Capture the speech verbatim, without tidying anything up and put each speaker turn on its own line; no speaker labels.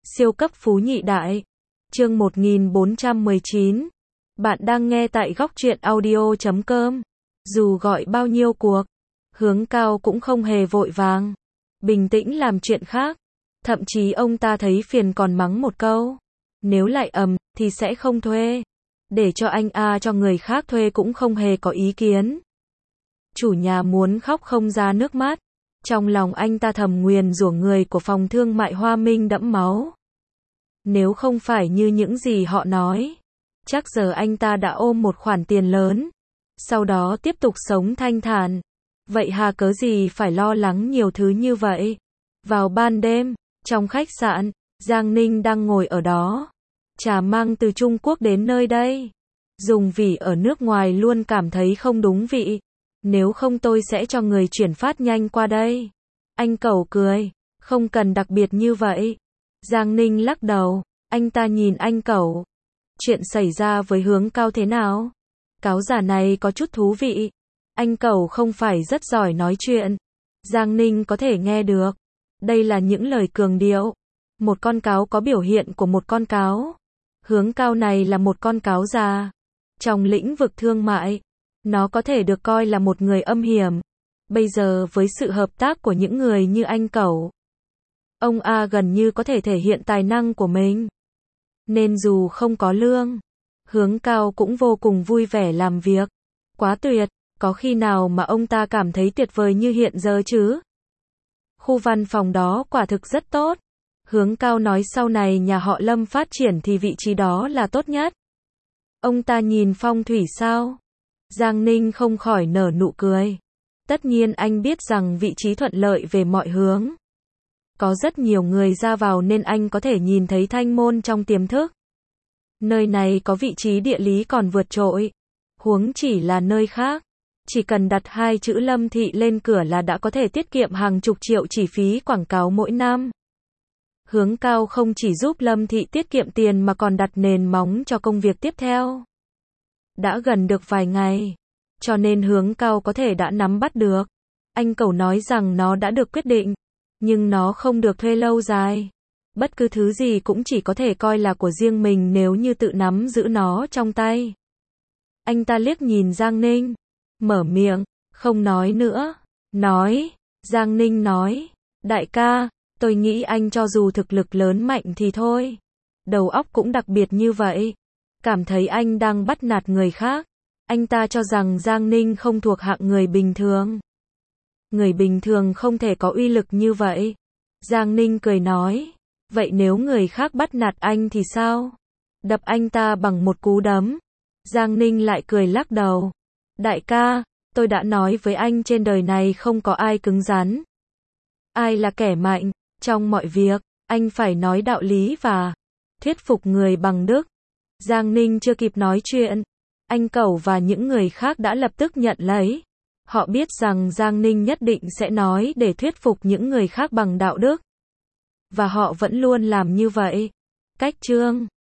Siêu cấp phú nhị đại. Chương một nghìn bốn trăm mười chín. Bạn đang nghe tại góc truyện audio chấm com. Dù gọi bao nhiêu cuộc, Hướng Cao cũng không hề vội vàng, bình tĩnh làm chuyện khác. Thậm chí ông ta thấy phiền còn mắng một câu. Nếu lại ầm, thì sẽ không thuê. Để cho anh A cho người khác thuê cũng không hề có ý kiến. Chủ nhà muốn khóc không ra nước mắt. Trong lòng anh ta thầm nguyền rủa người của phòng thương mại Hoa Minh đẫm máu. Nếu không phải như những gì họ nói, chắc giờ anh ta đã ôm một khoản tiền lớn, sau đó tiếp tục sống thanh thản. Vậy hà cớ gì phải lo lắng nhiều thứ như vậy? Vào ban đêm, trong khách sạn, Giang Ninh đang ngồi ở đó. Trà mang từ Trung Quốc đến nơi đây. Dùng vị ở nước ngoài luôn cảm thấy không đúng vị. Nếu không tôi sẽ cho người chuyển phát nhanh qua đây. Anh Cẩu cười. Không cần đặc biệt như vậy. Giang Ninh lắc đầu. Anh ta nhìn anh Cẩu. Chuyện xảy ra với Hướng Cao thế nào? Cáo giả này có chút thú vị. Anh Cẩu không phải rất giỏi nói chuyện. Giang Ninh có thể nghe được. Đây là những lời cường điệu. Một con cáo có biểu hiện của một con cáo. Hướng Cao này là một con cáo già. Trong lĩnh vực thương mại, nó có thể được coi là một người âm hiểm. Bây giờ với sự hợp tác của những người như anh Cẩu, ông A gần như có thể thể hiện tài năng của mình. Nên dù không có lương, Hướng Cao cũng vô cùng vui vẻ làm việc. Quá tuyệt, có khi nào mà ông ta cảm thấy tuyệt vời như hiện giờ chứ? Khu văn phòng đó quả thực rất tốt. Hướng Cao nói sau này nhà họ Lâm phát triển thì vị trí đó là tốt nhất. Ông ta nhìn phong thủy sao? Giang Ninh không khỏi nở nụ cười. Tất nhiên anh biết rằng vị trí thuận lợi về mọi hướng. Có rất nhiều người ra vào nên anh có thể nhìn thấy thanh môn trong tiềm thức. Nơi này có vị trí địa lý còn vượt trội. Huống chỉ là nơi khác. Chỉ cần đặt hai chữ Lâm Thị lên cửa là đã có thể tiết kiệm hàng chục triệu chi phí quảng cáo mỗi năm. Hướng Cao không chỉ giúp Lâm Thị tiết kiệm tiền mà còn đặt nền móng cho công việc tiếp theo. Đã gần được vài ngày, cho nên Hướng Cao có thể đã nắm bắt được. Anh Cẩu nói rằng nó đã được quyết định, nhưng nó không được thuê lâu dài. Bất cứ thứ gì cũng chỉ có thể coi là của riêng mình nếu như tự nắm giữ nó trong tay. Anh ta liếc nhìn Giang Ninh, mở miệng, không nói nữa. Nói, Giang Ninh nói, đại ca, tôi nghĩ anh cho dù thực lực lớn mạnh thì thôi. Đầu óc cũng đặc biệt như vậy. Cảm thấy anh đang bắt nạt người khác. Anh ta cho rằng Giang Ninh không thuộc hạng người bình thường. Người bình thường không thể có uy lực như vậy. Giang Ninh cười nói, vậy nếu người khác bắt nạt anh thì sao? Đập anh ta bằng một cú đấm. Giang Ninh lại cười lắc đầu. Đại ca, tôi đã nói với anh trên đời này không có ai cứng rắn. Ai là kẻ mạnh, trong mọi việc, anh phải nói đạo lý và thuyết phục người bằng đức. Giang Ninh chưa kịp nói chuyện, anh Cẩu và những người khác đã lập tức nhận lấy. Họ biết rằng Giang Ninh nhất định sẽ nói để thuyết phục những người khác bằng đạo đức. Và họ vẫn luôn làm như vậy. Cách chương